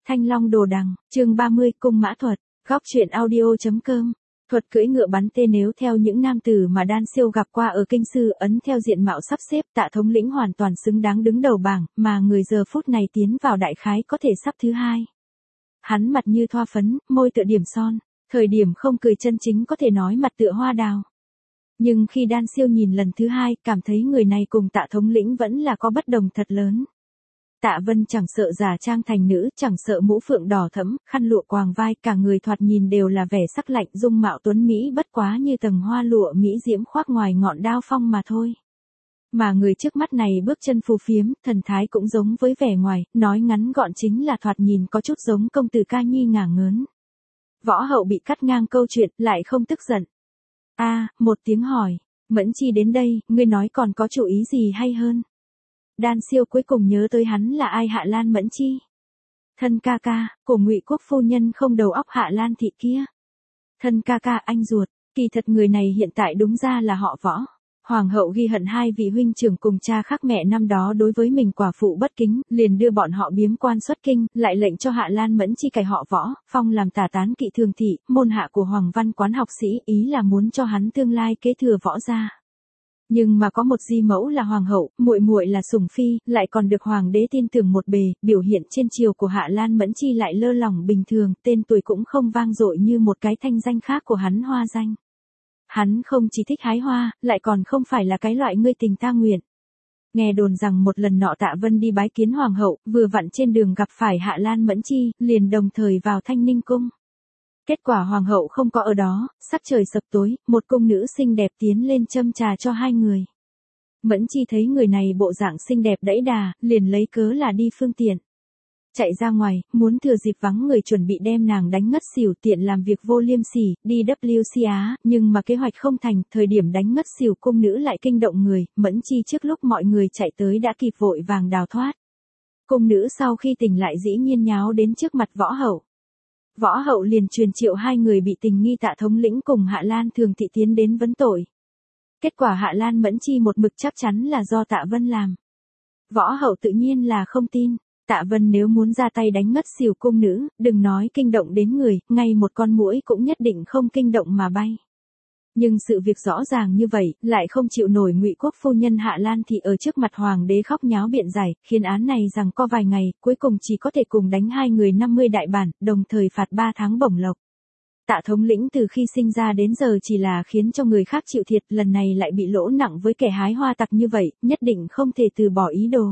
Thanh Long Đồ Đằng, chương 30, Cung Mã Thuật, góc truyện audio.com. Thuật cưỡi ngựa bắn tên. Nếu theo những nam tử mà Đan Siêu gặp qua ở kinh sư ấn theo diện mạo sắp xếp, Tạ thống lĩnh hoàn toàn xứng đáng đứng đầu bảng, mà người giờ phút này tiến vào đại khái có thể sắp thứ hai. Hắn mặt như thoa phấn, môi tựa điểm son, thời điểm không cười chân chính có thể nói mặt tựa hoa đào. Nhưng khi Đan Siêu nhìn lần thứ hai, cảm thấy người này cùng Tạ thống lĩnh vẫn là có bất đồng thật lớn. Tạ Vân chẳng sợ giả trang thành nữ, chẳng sợ mũ phượng đỏ thẫm, khăn lụa quàng vai, cả người thoạt nhìn đều là vẻ sắc lạnh, dung mạo tuấn mỹ bất quá như tầng hoa lụa mỹ diễm khoác ngoài ngọn đao phong mà thôi. Mà người trước mắt này bước chân phù phiếm, thần thái cũng giống với vẻ ngoài, nói ngắn gọn chính là thoạt nhìn có chút giống công tử ca nhi ngả ngớn. Võ Hậu bị cắt ngang câu chuyện, lại không tức giận. Một tiếng hỏi, Mẫn Chi đến đây, ngươi nói còn có chủ ý gì hay hơn? Đan Siêu cuối cùng nhớ tới hắn là ai. Hạ Lan Mẫn Chi. Thân ca ca, của Ngụy Quốc phu nhân không đầu óc Hạ Lan thị kia. Thân ca ca anh ruột, kỳ thật người này hiện tại đúng ra là họ Võ. Hoàng hậu ghi hận hai vị huynh trưởng cùng cha khác mẹ năm đó đối với mình quả phụ bất kính, liền đưa bọn họ biếm quan xuất kinh, lại lệnh cho Hạ Lan Mẫn Chi cải họ Võ, phong làm tả tán kỵ thường thị, môn hạ của Hoàng văn quán học sĩ, ý là muốn cho hắn tương lai kế thừa Võ gia. Nhưng mà có một di mẫu là hoàng hậu, muội muội là sủng phi, lại còn được hoàng đế tin tưởng một bề, biểu hiện trên triều của Hạ Lan Mẫn Chi lại lơ lỏng bình thường, tên tuổi cũng không vang dội như một cái thanh danh khác của hắn Hoa danh. Hắn không chỉ thích hái hoa, lại còn không phải là cái loại ngươi tình ta nguyện. Nghe đồn rằng một lần nọ Tạ Vân đi bái kiến hoàng hậu, vừa vặn trên đường gặp phải Hạ Lan Mẫn Chi, liền đồng thời vào Thanh Ninh cung. Kết quả hoàng hậu không có ở đó, sắc trời sập tối, một cung nữ xinh đẹp tiến lên châm trà cho hai người. Mẫn Chi thấy người này bộ dạng xinh đẹp đẫy đà, liền lấy cớ là đi phương tiện. Chạy ra ngoài, muốn thừa dịp vắng người chuẩn bị đem nàng đánh ngất xỉu, tiện làm việc vô liêm sỉ, đi WC Á, nhưng mà kế hoạch không thành, thời điểm đánh ngất xỉu cung nữ lại kinh động người, Mẫn Chi trước lúc mọi người chạy tới đã kịp vội vàng đào thoát. Cung nữ sau khi tỉnh lại dĩ nhiên nháo đến trước mặt Võ Hậu. Võ Hậu liền truyền triệu hai người bị tình nghi Tạ thống lĩnh cùng Hạ Lan thường thị tiến đến vấn tội. Kết quả Hạ Lan Mẫn Chi một mực chắc chắn là do Tạ Vân làm. Võ Hậu tự nhiên là không tin. Tạ Vân nếu muốn ra tay đánh ngất xỉu cung nữ, đừng nói kinh động đến người, ngay một con muỗi cũng nhất định không kinh động mà bay. Nhưng sự việc rõ ràng như vậy, lại không chịu nổi Ngụy Quốc phu nhân Hạ Lan thị ở trước mặt hoàng đế khóc nháo biện giải, khiến án này rằng co vài ngày, cuối cùng chỉ có thể cùng đánh hai người 50 đại bản, đồng thời phạt 3 tháng bổng lộc. Tạ thống lĩnh từ khi sinh ra đến giờ chỉ là khiến cho người khác chịu thiệt, lần này lại bị lỗ nặng với kẻ hái hoa tặc như vậy, nhất định không thể từ bỏ ý đồ.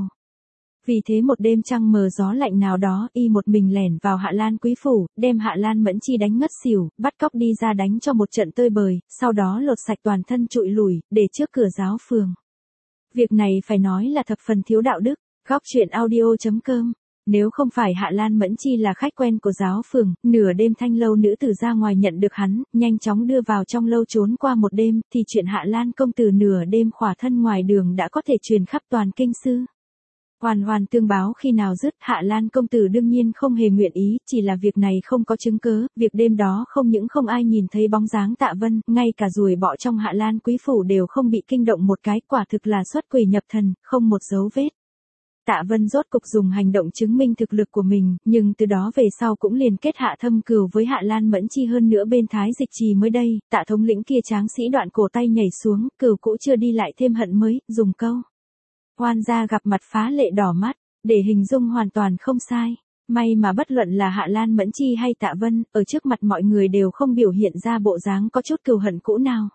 Vì thế một đêm trăng mờ gió lạnh nào đó, y một mình lẻn vào Hạ Lan quý phủ, đem Hạ Lan Mẫn Chi đánh ngất xỉu, bắt cóc đi ra đánh cho một trận tơi bời, sau đó lột sạch toàn thân trụi lủi, để trước cửa giáo phường. Việc này phải nói là thập phần thiếu đạo đức. Góc truyện audio.com. Nếu không phải Hạ Lan Mẫn Chi là khách quen của giáo phường, nửa đêm Thanh lâu nữ tử ra ngoài nhận được hắn, nhanh chóng đưa vào trong lâu trốn qua một đêm, thì chuyện Hạ Lan công tử nửa đêm khỏa thân ngoài đường đã có thể truyền khắp toàn kinh sư. Hoàn tương báo khi nào dứt, Hạ Lan công tử đương nhiên không hề nguyện ý, chỉ là việc này không có chứng cớ, việc đêm đó không những không ai nhìn thấy bóng dáng Tạ Vân, ngay cả ruồi bọ trong Hạ Lan quý phủ đều không bị kinh động một cái, quả thực là xuất quỷ nhập thần, không một dấu vết. Tạ Vân rốt cục dùng hành động chứng minh thực lực của mình, nhưng từ đó về sau cũng liền kết hạ thâm cừu với Hạ Lan Mẫn Chi. Hơn nữa bên Thái Dịch Trì mới đây, Tạ thống lĩnh kia tráng sĩ đoạn cổ tay nhảy xuống, cừu cũ chưa đi lại thêm hận mới, dùng câu oan gia gặp mặt phá lệ đỏ mắt, để hình dung hoàn toàn không sai. May mà bất luận là Hạ Lan Mẫn Chi hay Tạ Vân, ở trước mặt mọi người đều không biểu hiện ra bộ dáng có chút cừu hận cũ nào.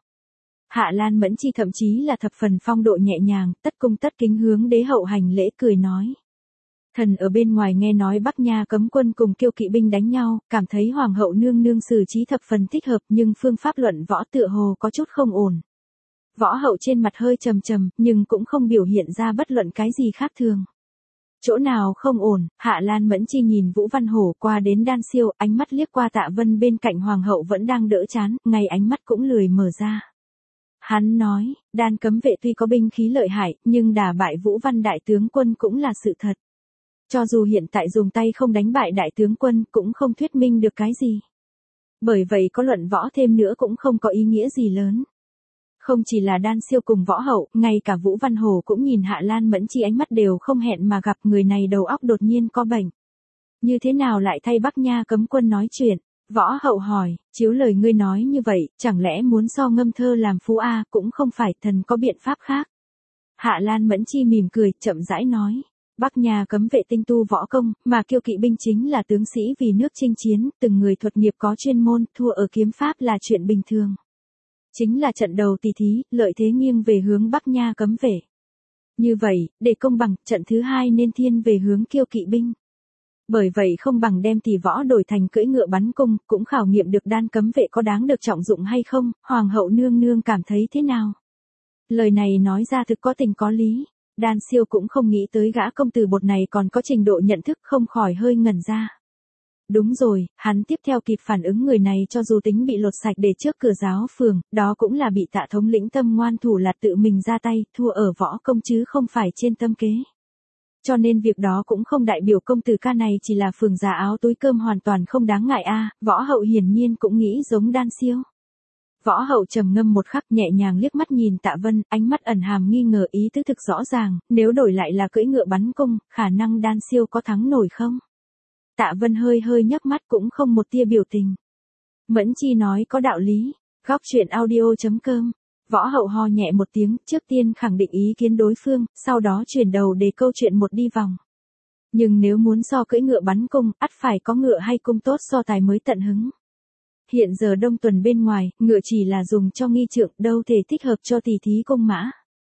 Hạ Lan Mẫn Chi thậm chí là thập phần phong độ nhẹ nhàng, tất cung tất kính hướng đế hậu hành lễ cười nói. Thần ở bên ngoài nghe nói Bắc Nha cấm quân cùng Kiêu kỵ binh đánh nhau, cảm thấy hoàng hậu nương nương xử trí thập phần thích hợp, nhưng phương pháp luận võ tựa hồ có chút không ổn. Võ Hậu trên mặt hơi trầm trầm, nhưng cũng không biểu hiện ra bất luận cái gì khác thường. Chỗ nào không ổn? Hạ Lan Mẫn Chi nhìn Vũ Văn Hổ qua đến Đan Siêu, ánh mắt liếc qua Tạ Vân bên cạnh hoàng hậu vẫn đang đỡ chán, ngay ánh mắt cũng lười mở ra. Hắn nói, Đan cấm vệ tuy có binh khí lợi hại, nhưng đả bại Vũ Văn đại tướng quân cũng là sự thật. Cho dù hiện tại dùng tay không đánh bại đại tướng quân, cũng không thuyết minh được cái gì. Bởi vậy có luận võ thêm nữa cũng không có ý nghĩa gì lớn. Không chỉ là Đan Siêu cùng Võ Hậu, ngay cả Vũ Văn Hồ cũng nhìn Hạ Lan Mẫn Chi ánh mắt đều không hẹn mà gặp, người này đầu óc đột nhiên có bệnh. Như thế nào lại thay Bắc Nha cấm quân nói chuyện? Võ Hậu hỏi, chiếu lời ngươi nói như vậy, chẳng lẽ muốn so ngâm thơ làm phú A, cũng không phải thần có biện pháp khác. Hạ Lan Mẫn Chi mỉm cười, chậm rãi nói. Bắc Nha cấm vệ tinh tu võ công, mà kiêu kỵ binh chính là tướng sĩ vì nước chinh chiến, từng người thuật nghiệp có chuyên môn, thua ở kiếm pháp là chuyện bình thường. Chính là trận đầu tỷ thí, lợi thế nghiêng về hướng Bắc Nha cấm vệ. Như vậy, để công bằng, trận thứ hai nên thiên về hướng kiêu kỵ binh. Bởi vậy không bằng đem tỷ võ đổi thành cưỡi ngựa bắn cung, cũng khảo nghiệm được đan cấm vệ có đáng được trọng dụng hay không, Hoàng hậu nương nương cảm thấy thế nào? Lời này nói ra thực có tình có lý. Đan Siêu cũng không nghĩ tới gã công tử bột này còn có trình độ nhận thức, không khỏi hơi ngẩn ra. Đúng rồi, hắn tiếp theo kịp phản ứng người này cho dù tính bị lột sạch để trước cửa giáo phường, đó cũng là bị Tạ thống lĩnh Tâm ngoan thủ lạt tự mình ra tay, thua ở võ công chứ không phải trên tâm kế. Cho nên việc đó cũng không đại biểu công tử ca này chỉ là phường già áo túi cơm hoàn toàn không đáng ngại a. Võ Hậu hiển nhiên cũng nghĩ giống Đan Siêu. Võ Hậu trầm ngâm một khắc, nhẹ nhàng liếc mắt nhìn Tạ Vân, ánh mắt ẩn hàm nghi ngờ, ý tứ thực rõ ràng, nếu đổi lại là cưỡi ngựa bắn cung, khả năng Đan Siêu có thắng nổi không? Tạ Vân hơi hơi nhấc mắt, cũng không một tia biểu tình. Mẫn Chi nói có đạo lý. Góc truyện audio.com. Võ Hậu ho nhẹ một tiếng, trước tiên khẳng định ý kiến đối phương, sau đó chuyển đầu để câu chuyện một đi vòng. Nhưng nếu muốn so cưỡi ngựa bắn cung, ắt phải có ngựa hay cung tốt so tài mới tận hứng. Hiện giờ đông tuần bên ngoài, ngựa chỉ là dùng cho nghi trượng, đâu thể thích hợp cho tỷ thí cung mã.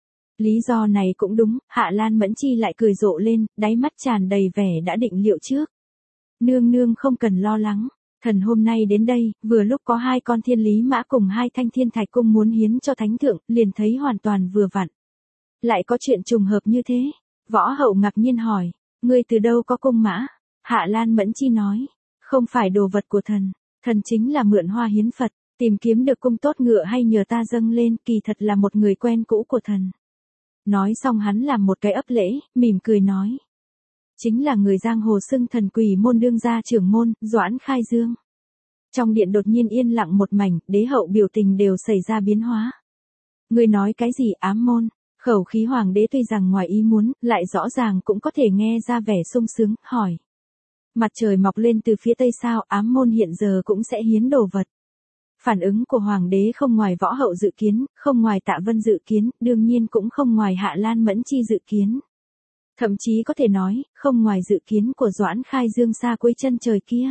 Lý do này cũng đúng, Hạ Lan Mẫn Chi lại cười rộ lên, đáy mắt tràn đầy vẻ đã định liệu trước. Nương nương không cần lo lắng, thần hôm nay đến đây, vừa lúc có 2 con thiên lý mã cùng 2 thanh thiên thạch cung muốn hiến cho thánh thượng, liền thấy hoàn toàn vừa vặn. Lại có chuyện trùng hợp như thế? Võ Hậu ngạc nhiên hỏi, ngươi từ đâu có cung mã? Hạ Lan Mẫn Chi nói, không phải đồ vật của thần, thần chính là mượn hoa hiến Phật, tìm kiếm được cung tốt ngựa hay nhờ ta dâng lên, kỳ thật là một người quen cũ của thần. Nói xong hắn làm một cái ấp lễ, mỉm cười nói. Chính là người giang hồ xưng thần Quỷ môn đương gia trưởng môn, Doãn Khai Dương. Trong điện đột nhiên yên lặng một mảnh, đế hậu biểu tình đều xảy ra biến hóa. Người nói cái gì ám môn? Khẩu khí hoàng đế tuy rằng ngoài ý muốn, lại rõ ràng cũng có thể nghe ra vẻ sung sướng, hỏi. Mặt trời mọc lên từ phía tây sao, ám môn hiện giờ cũng sẽ hiến đồ vật. Phản ứng của hoàng đế không ngoài Võ Hậu dự kiến, không ngoài Tạ Vân dự kiến, đương nhiên cũng không ngoài Hạ Lan Mẫn Chi dự kiến. Thậm chí có thể nói, không ngoài dự kiến của Doãn Khai Dương xa cuối chân trời kia.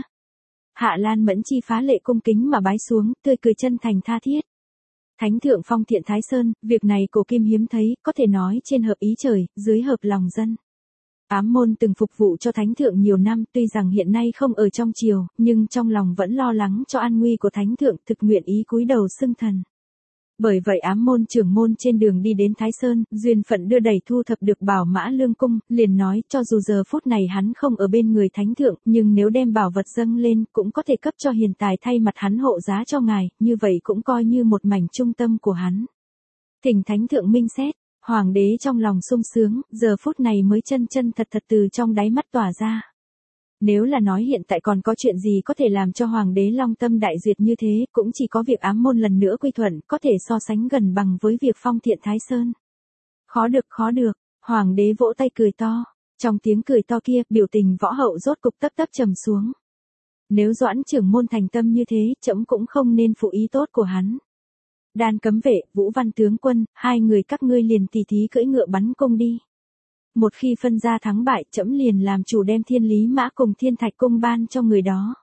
Hạ Lan Mẫn Chi phá lệ cung kính mà bái xuống, tươi cười chân thành tha thiết. Thánh thượng phong thiện Thái Sơn, việc này cổ kim hiếm thấy, có thể nói trên hợp ý trời, dưới hợp lòng dân. Ám môn từng phục vụ cho thánh thượng nhiều năm, tuy rằng hiện nay không ở trong triều, nhưng trong lòng vẫn lo lắng cho an nguy của thánh thượng, thực nguyện ý cúi đầu xưng thần. Bởi vậy ám môn trưởng môn trên đường đi đến Thái Sơn, duyên phận đưa đẩy thu thập được bảo mã lương cung, liền nói cho dù giờ phút này hắn không ở bên người thánh thượng, nhưng nếu đem bảo vật dâng lên, cũng có thể cấp cho hiền tài thay mặt hắn hộ giá cho ngài, như vậy cũng coi như một mảnh trung tâm của hắn. Thỉnh thánh thượng minh xét, hoàng đế trong lòng sung sướng, giờ phút này mới chân chân thật thật từ trong đáy mắt tỏa ra. Nếu là nói hiện tại còn có chuyện gì có thể làm cho hoàng đế long tâm đại duyệt như thế, cũng chỉ có việc ám môn lần nữa quy thuận, có thể so sánh gần bằng với việc phong thiện Thái Sơn. Khó được, hoàng đế vỗ tay cười to. Trong tiếng cười to kia, biểu tình Võ Hậu rốt cục tấp tấp trầm xuống. Nếu Doãn trưởng môn thành tâm như thế, trẫm cũng không nên phụ ý tốt của hắn. Đan cấm vệ, Vũ Văn tướng quân, 2 người các ngươi liền tỉ thí cưỡi ngựa bắn cung đi. Một khi phân ra thắng bại, trẫm liền làm chủ đem thiên lý mã cùng thiên thạch cung ban cho người đó.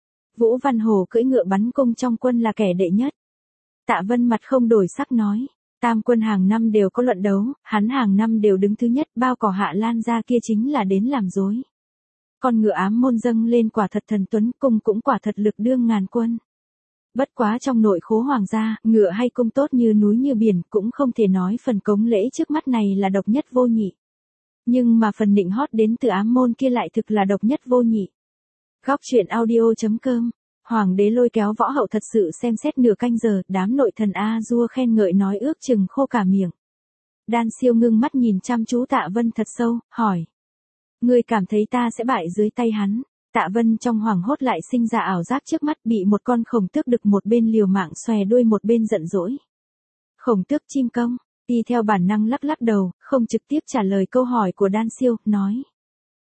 Vũ Văn Hồ cưỡi ngựa bắn cung trong quân là kẻ đệ nhất. Tạ Vân mặt không đổi sắc nói, tam quân hàng năm đều có luận đấu, hắn hàng năm đều đứng thứ nhất, bao cỏ Hạ Lan ra kia chính là đến làm dối. Con ngựa ám môn dâng lên quả thật thần tuấn, cung cũng quả thật lực đương ngàn quân. Bất quá trong nội khố hoàng gia, ngựa hay cung tốt như núi như biển, cũng không thể nói phần cống lễ trước mắt này là độc nhất vô nhị. Nhưng mà phần nịnh hót đến từ ám môn kia lại thực là độc nhất vô nhị. Góc truyện audio.com. Hoàng đế lôi kéo Võ Hậu thật sự xem xét nửa canh giờ, đám nội thần A-dua khen ngợi nói ước chừng khô cả miệng. Đan Siêu ngưng mắt nhìn chăm chú Tạ Vân thật sâu, hỏi. Ngươi cảm thấy ta sẽ bại dưới tay hắn? Tạ Vân trong hoảng hốt lại sinh ra ảo giác trước mắt, bị một con khổng tước đực một bên liều mạng xòe đuôi một bên giận dỗi. Khổng tước chim công, y theo bản năng lắc lắc đầu, không trực tiếp trả lời câu hỏi của Đan Siêu, nói.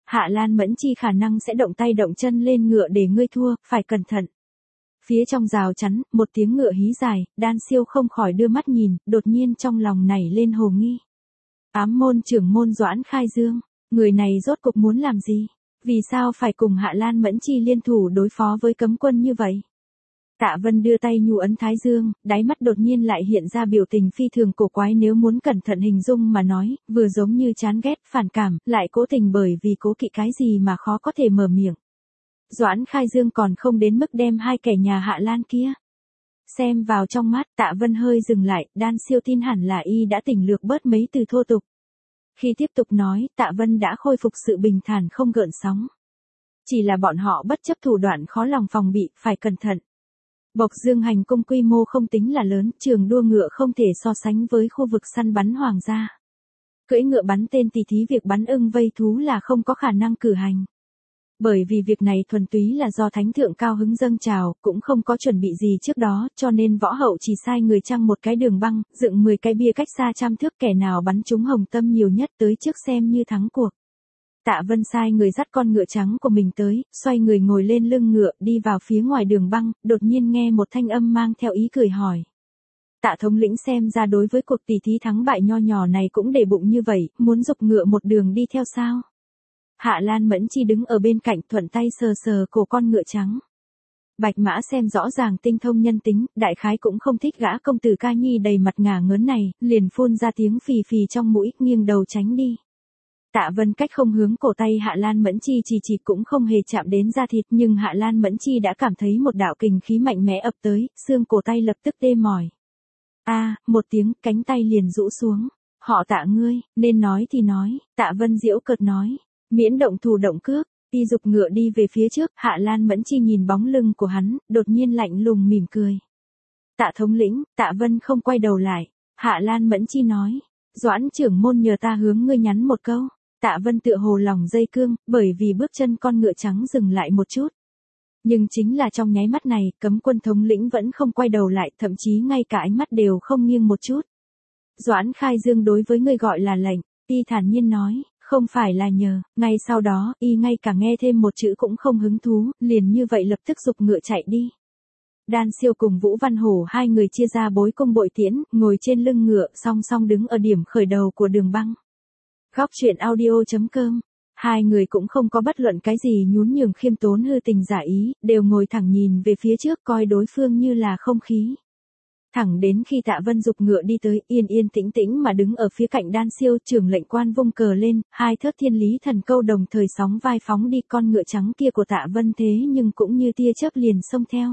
Hạ Lan Mẫn Chi khả năng sẽ động tay động chân lên ngựa để ngươi thua, phải cẩn thận. Phía trong rào chắn, một tiếng ngựa hí dài, Đan Siêu không khỏi đưa mắt nhìn, đột nhiên trong lòng nảy lên hồ nghi. Ám môn trưởng môn Doãn Khai Dương, người này rốt cục muốn làm gì? Vì sao phải cùng Hạ Lan Mẫn Chi liên thủ đối phó với cấm quân như vậy? Tạ Vân đưa tay nhu ấn thái dương, đáy mắt đột nhiên lại hiện ra biểu tình phi thường cổ quái, nếu muốn cẩn thận hình dung mà nói, vừa giống như chán ghét, phản cảm, lại cố tình bởi vì cố kỵ cái gì mà khó có thể mở miệng. Doãn Khai Dương còn không đến mức đem hai kẻ nhà Hạ Lan kia xem vào trong mắt. Tạ Vân hơi dừng lại, Đan Siêu tin hẳn là y đã tỉnh lược bớt mấy từ thô tục. Khi tiếp tục nói, Tạ Vân đã khôi phục sự bình thản không gợn sóng. Chỉ là bọn họ bất chấp thủ đoạn khó lòng phòng bị, phải cẩn thận. Bộc Dương hành cung quy mô không tính là lớn, trường đua ngựa không thể so sánh với khu vực săn bắn hoàng gia. Cưỡi ngựa bắn tên tỉ thí, việc bắn ưng vây thú là không có khả năng cử hành. Bởi vì việc này thuần túy là do thánh thượng cao hứng dâng trào, cũng không có chuẩn bị gì trước đó, cho nên võ hậu chỉ sai người trăng một cái đường băng, dựng 10 cái bia cách xa trăm thước, kẻ nào bắn trúng hồng tâm nhiều nhất tới trước xem như thắng cuộc. Tạ Vân sai người dắt con ngựa trắng của mình tới, xoay người ngồi lên lưng ngựa, đi vào phía ngoài đường băng, đột nhiên nghe một thanh âm mang theo ý cười hỏi. Tạ thống lĩnh xem ra đối với cuộc tỷ thí thắng bại nho nhỏ này cũng để bụng như vậy, muốn giục ngựa một đường đi theo sao? Hạ Lan Mẫn Chi đứng ở bên cạnh thuận tay sờ sờ cổ con ngựa trắng. Bạch Mã xem rõ ràng tinh thông nhân tính, đại khái cũng không thích gã công tử ca nhi đầy mặt ngả ngớn này, liền phun ra tiếng phì phì trong mũi, nghiêng đầu tránh đi. Tạ Vân cách không hướng cổ tay Hạ Lan Mẫn Chi chỉ cũng không hề chạm đến da thịt, nhưng Hạ Lan Mẫn Chi đã cảm thấy một đạo kình khí mạnh mẽ ập tới, xương cổ tay lập tức tê mỏi. Một tiếng, cánh tay liền rũ xuống. Họ Tạ ngươi, nên nói thì nói, Tạ Vân giễu cợt nói. Miễn động thủ động cước, y dục ngựa đi về phía trước, Hạ Lan Mẫn Chi nhìn bóng lưng của hắn, đột nhiên lạnh lùng mỉm cười. Tạ thống lĩnh, Tạ Vân không quay đầu lại. Hạ Lan Mẫn Chi nói, Doãn trưởng môn nhờ ta hướng ngươi nhắn một câu. Tạ Vân tựa hồ lòng dây cương, bởi vì bước chân con ngựa trắng dừng lại một chút. Nhưng chính là trong nháy mắt này, cấm quân thống lĩnh vẫn không quay đầu lại, thậm chí ngay cả ánh mắt đều không nghiêng một chút. Doãn Khai Dương đối với ngươi gọi là lệnh, y thản nhiên nói. Không phải là nhờ, ngay sau đó, y ngay cả nghe thêm một chữ cũng không hứng thú, liền như vậy lập tức giục ngựa chạy đi. Đan Siêu cùng Vũ Văn Hổ hai người chia ra bối cung bội tiễn, ngồi trên lưng ngựa, song song đứng ở điểm khởi đầu của đường băng. Góc truyện audio.com. Hai người cũng không có bất luận cái gì nhún nhường khiêm tốn hư tình giả ý, đều ngồi thẳng nhìn về phía trước coi đối phương như là không khí. Thẳng đến khi Tạ Vân giục ngựa đi tới, yên yên tĩnh tĩnh mà đứng ở phía cạnh Đan Siêu, trưởng lệnh quan vung cờ lên, hai thớt thiên lý thần câu đồng thời sóng vai phóng đi, con ngựa trắng kia của Tạ Vân thế nhưng cũng như tia chớp liền xông theo.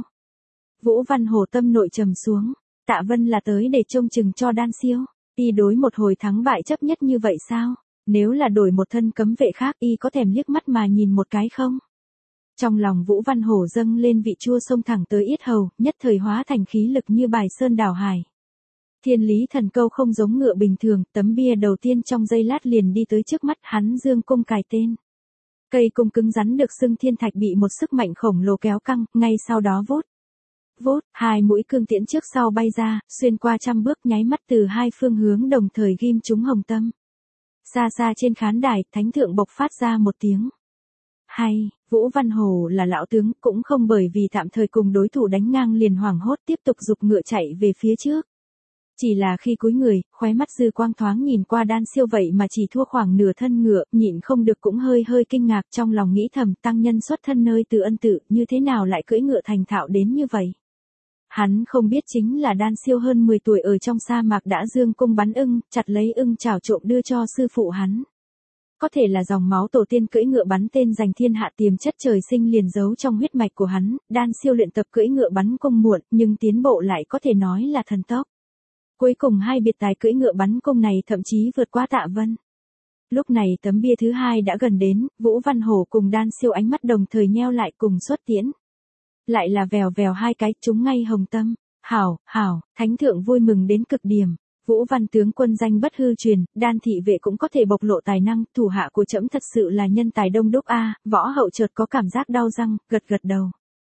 Vũ Văn Hổ tâm nội trầm xuống, Tạ Vân là tới để trông chừng cho Đan Siêu, y đối một hồi thắng bại chấp nhất như vậy sao? Nếu là đổi một thân cấm vệ khác, y có thèm liếc mắt mà nhìn một cái không? Trong lòng Vũ Văn Hổ dâng lên vị chua xông thẳng tới yết hầu, nhất thời hóa thành khí lực như bài sơn đảo hải. Thiên lý thần câu không giống ngựa bình thường, tấm bia đầu tiên trong giây lát liền đi tới trước mắt hắn, dương cung cài tên. Cây cung cứng rắn được xưng thiên thạch bị một sức mạnh khổng lồ kéo căng, ngay sau đó vút, hai mũi cương tiễn trước sau bay ra, xuyên qua trăm bước, nháy mắt từ hai phương hướng đồng thời ghim trúng hồng tâm. Xa xa trên khán đài, thánh thượng bộc phát ra một tiếng. Hay, Vũ Văn Hổ là lão tướng, cũng không bởi vì tạm thời cùng đối thủ đánh ngang liền hoảng hốt tiếp tục giục ngựa chạy về phía trước. Chỉ là khi cúi người, khóe mắt dư quang thoáng nhìn qua Đan Siêu vậy mà chỉ thua khoảng nửa thân ngựa, nhịn không được cũng hơi kinh ngạc, trong lòng nghĩ thầm, tăng nhân xuất thân nơi Từ Ân tự, như thế nào lại cưỡi ngựa thành thạo đến như vậy. Hắn không biết chính là Đan Siêu hơn 10 tuổi ở trong sa mạc đã dương cung bắn ưng, chặt lấy ưng chảo trộm đưa cho sư phụ hắn. Có thể là dòng máu tổ tiên cưỡi ngựa bắn tên giành thiên hạ, tiềm chất trời sinh liền giấu trong huyết mạch của hắn. Đan Siêu luyện tập cưỡi ngựa bắn cung muộn, nhưng tiến bộ lại có thể nói là thần tốc. Cuối cùng hai biệt tài cưỡi ngựa bắn cung này thậm chí vượt qua Tạ Vân. Lúc này tấm bia thứ hai đã gần đến, Vũ Văn Hổ cùng Đan Siêu ánh mắt đồng thời nheo lại cùng xuất tiễn. Lại là vèo vèo hai cái, trúng ngay hồng tâm. Hảo, thánh thượng vui mừng đến cực điểm. Vũ Văn tướng quân danh bất hư truyền, Đan thị vệ cũng có thể bộc lộ tài năng, thủ hạ của trẫm thật sự là nhân tài đông đúc a. Võ hậu chợt có cảm giác đau răng, gật đầu.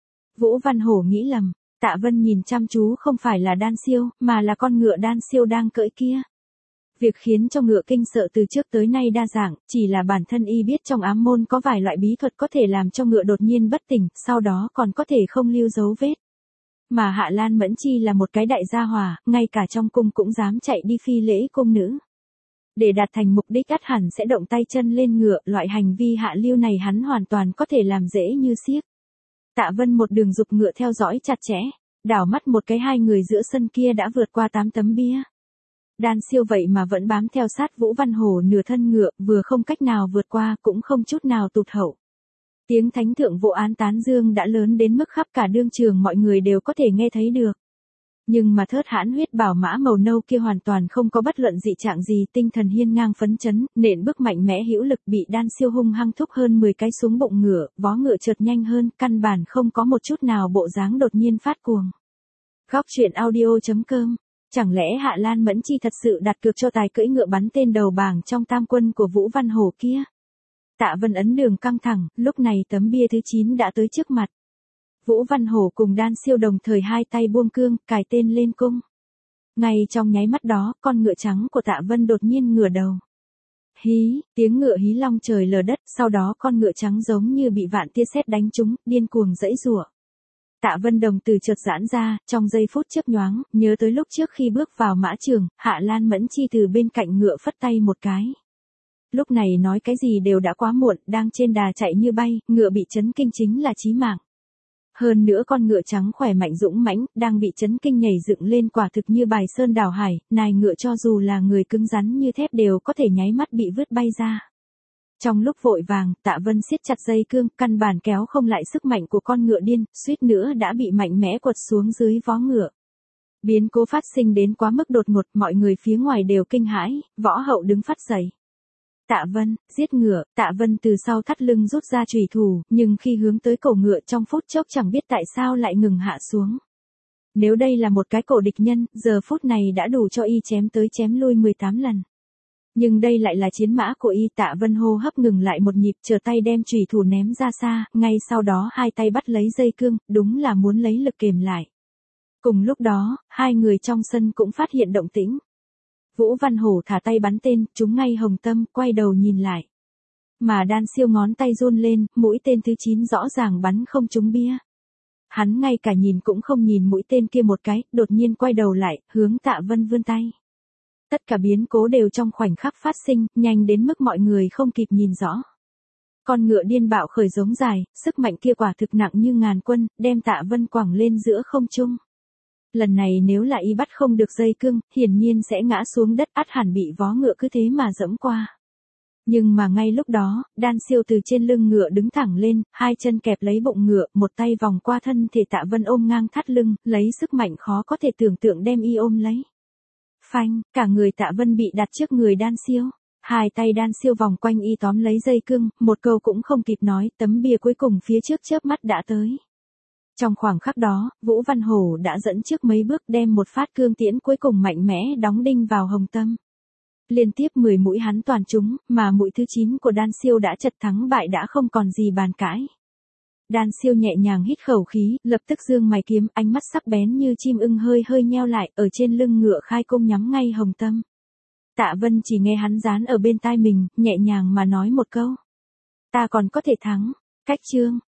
Vũ Văn Hổ nghĩ lầm, Tạ Vân nhìn chăm chú không phải là Đan Siêu, mà là con ngựa Đan Siêu đang cưỡi kia. Việc khiến cho ngựa kinh sợ từ trước tới nay đa dạng, chỉ là bản thân y biết trong ám môn có vài loại bí thuật có thể làm cho ngựa đột nhiên bất tỉnh, sau đó còn có thể không lưu dấu vết. Mà Hạ Lan Mẫn Chi là một cái đại gia hỏa, ngay cả trong cung cũng dám chạy đi phi lễ cung nữ. Để đạt thành mục đích ắt hẳn sẽ động tay chân lên ngựa, loại hành vi hạ lưu này hắn hoàn toàn có thể làm dễ như xiếc. Tạ Vân một đường giục ngựa theo dõi chặt chẽ, đảo mắt một cái hai người giữa sân kia đã vượt qua 8 tấm bia. Đan Siêu vậy mà vẫn bám theo sát Vũ Văn Hổ nửa thân ngựa, vừa không cách nào vượt qua cũng không chút nào tụt hậu. Tiếng thánh thượng vô án tán dương đã lớn đến mức khắp cả đương trường mọi người đều có thể nghe thấy được. Nhưng mà thớt hãn huyết bảo mã màu nâu kia hoàn toàn không có bất luận dị trạng gì, tinh thần hiên ngang phấn chấn, nện bước mạnh mẽ hữu lực, bị Đan Siêu hung hăng thúc hơn 10 cái xuống bụng ngựa, vó ngựa chợt nhanh hơn, căn bản không có một chút nào bộ dáng đột nhiên phát cuồng. Góc truyện audio.com. Chẳng lẽ Hạ Lan Mẫn Chi thật sự đặt cược cho tài cưỡi ngựa bắn tên đầu bảng trong tam quân của Vũ Văn Hổ kia? Tạ Vân ấn đường căng thẳng, lúc này tấm bia thứ 9 đã tới trước mặt. Vũ Văn Hổ cùng Đan Siêu đồng thời hai tay buông cương, cài tên lên cung. Ngay trong nháy mắt đó, con ngựa trắng của Tạ Vân đột nhiên ngửa đầu. Hí, tiếng ngựa hí long trời lở đất, sau đó con ngựa trắng giống như bị vạn tia sét đánh trúng, điên cuồng giãy giụa. Tạ Vân đồng từ chợt giãn ra, trong giây phút chớp nhoáng, nhớ tới lúc trước khi bước vào mã trường, Hạ Lan Mẫn Chi từ bên cạnh ngựa phất tay một cái. Lúc này nói cái gì đều đã quá muộn, đang trên đà chạy như bay, ngựa bị chấn kinh chính là chí mạng. Hơn nữa con ngựa trắng khỏe mạnh dũng mãnh, đang bị chấn kinh nhảy dựng lên quả thực như bài sơn đảo hải, nài ngựa cho dù là người cứng rắn như thép đều có thể nháy mắt bị vứt bay ra. Trong lúc vội vàng, Tạ Vân siết chặt dây cương, căn bản kéo không lại sức mạnh của con ngựa điên, suýt nữa đã bị mạnh mẽ quật xuống dưới vó ngựa. Biến cố phát sinh đến quá mức đột ngột, mọi người phía ngoài đều kinh hãi, Võ Hậu đứng phát dậy. Tạ Vân, giết ngựa, Tạ Vân từ sau thắt lưng rút ra chùy thủ, nhưng khi hướng tới cổ ngựa trong phút chốc chẳng biết tại sao lại ngừng hạ xuống. Nếu đây là một cái cổ địch nhân, giờ phút này đã đủ cho y chém tới chém lui 18 lần. Nhưng đây lại là chiến mã của y. Tạ Vân hô hấp ngừng lại một nhịp, chờ tay đem chùy thủ ném ra xa, ngay sau đó hai tay bắt lấy dây cương, đúng là muốn lấy lực kềm lại. Cùng lúc đó, hai người trong sân cũng phát hiện động tĩnh. Vũ Văn Hổ thả tay bắn tên, trúng ngay hồng tâm, quay đầu nhìn lại. Mà Đan Siêu ngón tay run lên, mũi tên thứ 9 rõ ràng bắn không trúng bia. Hắn ngay cả nhìn cũng không nhìn mũi tên kia một cái, đột nhiên quay đầu lại, hướng Tạ Vân vươn tay. Tất cả biến cố đều trong khoảnh khắc phát sinh, nhanh đến mức mọi người không kịp nhìn rõ. Con ngựa điên bạo khởi giống dài, sức mạnh kia quả thực nặng như ngàn quân, đem Tạ Vân quẳng lên giữa không trung. Lần này nếu là y bắt không được dây cương, hiển nhiên sẽ ngã xuống đất, ắt hẳn bị vó ngựa cứ thế mà dẫm qua. Nhưng mà ngay lúc đó, Đan Siêu từ trên lưng ngựa đứng thẳng lên, hai chân kẹp lấy bụng ngựa, một tay vòng qua thân thể Tạ Vân ôm ngang thắt lưng, lấy sức mạnh khó có thể tưởng tượng đem y ôm lấy. Phanh, cả người Tạ Vân bị đặt trước người Đan Siêu. Hai tay Đan Siêu vòng quanh y tóm lấy dây cương, một câu cũng không kịp nói, tấm bia cuối cùng phía trước chớp mắt đã tới. Trong khoảng khắc đó, Vũ Văn Hổ đã dẫn trước mấy bước đem một phát cương tiễn cuối cùng mạnh mẽ đóng đinh vào hồng tâm. Liên tiếp 10 mũi hắn toàn trúng, mà mũi thứ 9 của Đan Siêu đã chật thắng bại đã không còn gì bàn cãi. Đan Siêu nhẹ nhàng hít khẩu khí, lập tức dương mày kiếm, ánh mắt sắc bén như chim ưng hơi hơi nheo lại, ở trên lưng ngựa khai cung nhắm ngay hồng tâm. Tạ Vân chỉ nghe hắn dán ở bên tai mình, nhẹ nhàng mà nói một câu. Ta còn có thể thắng. Cách chương.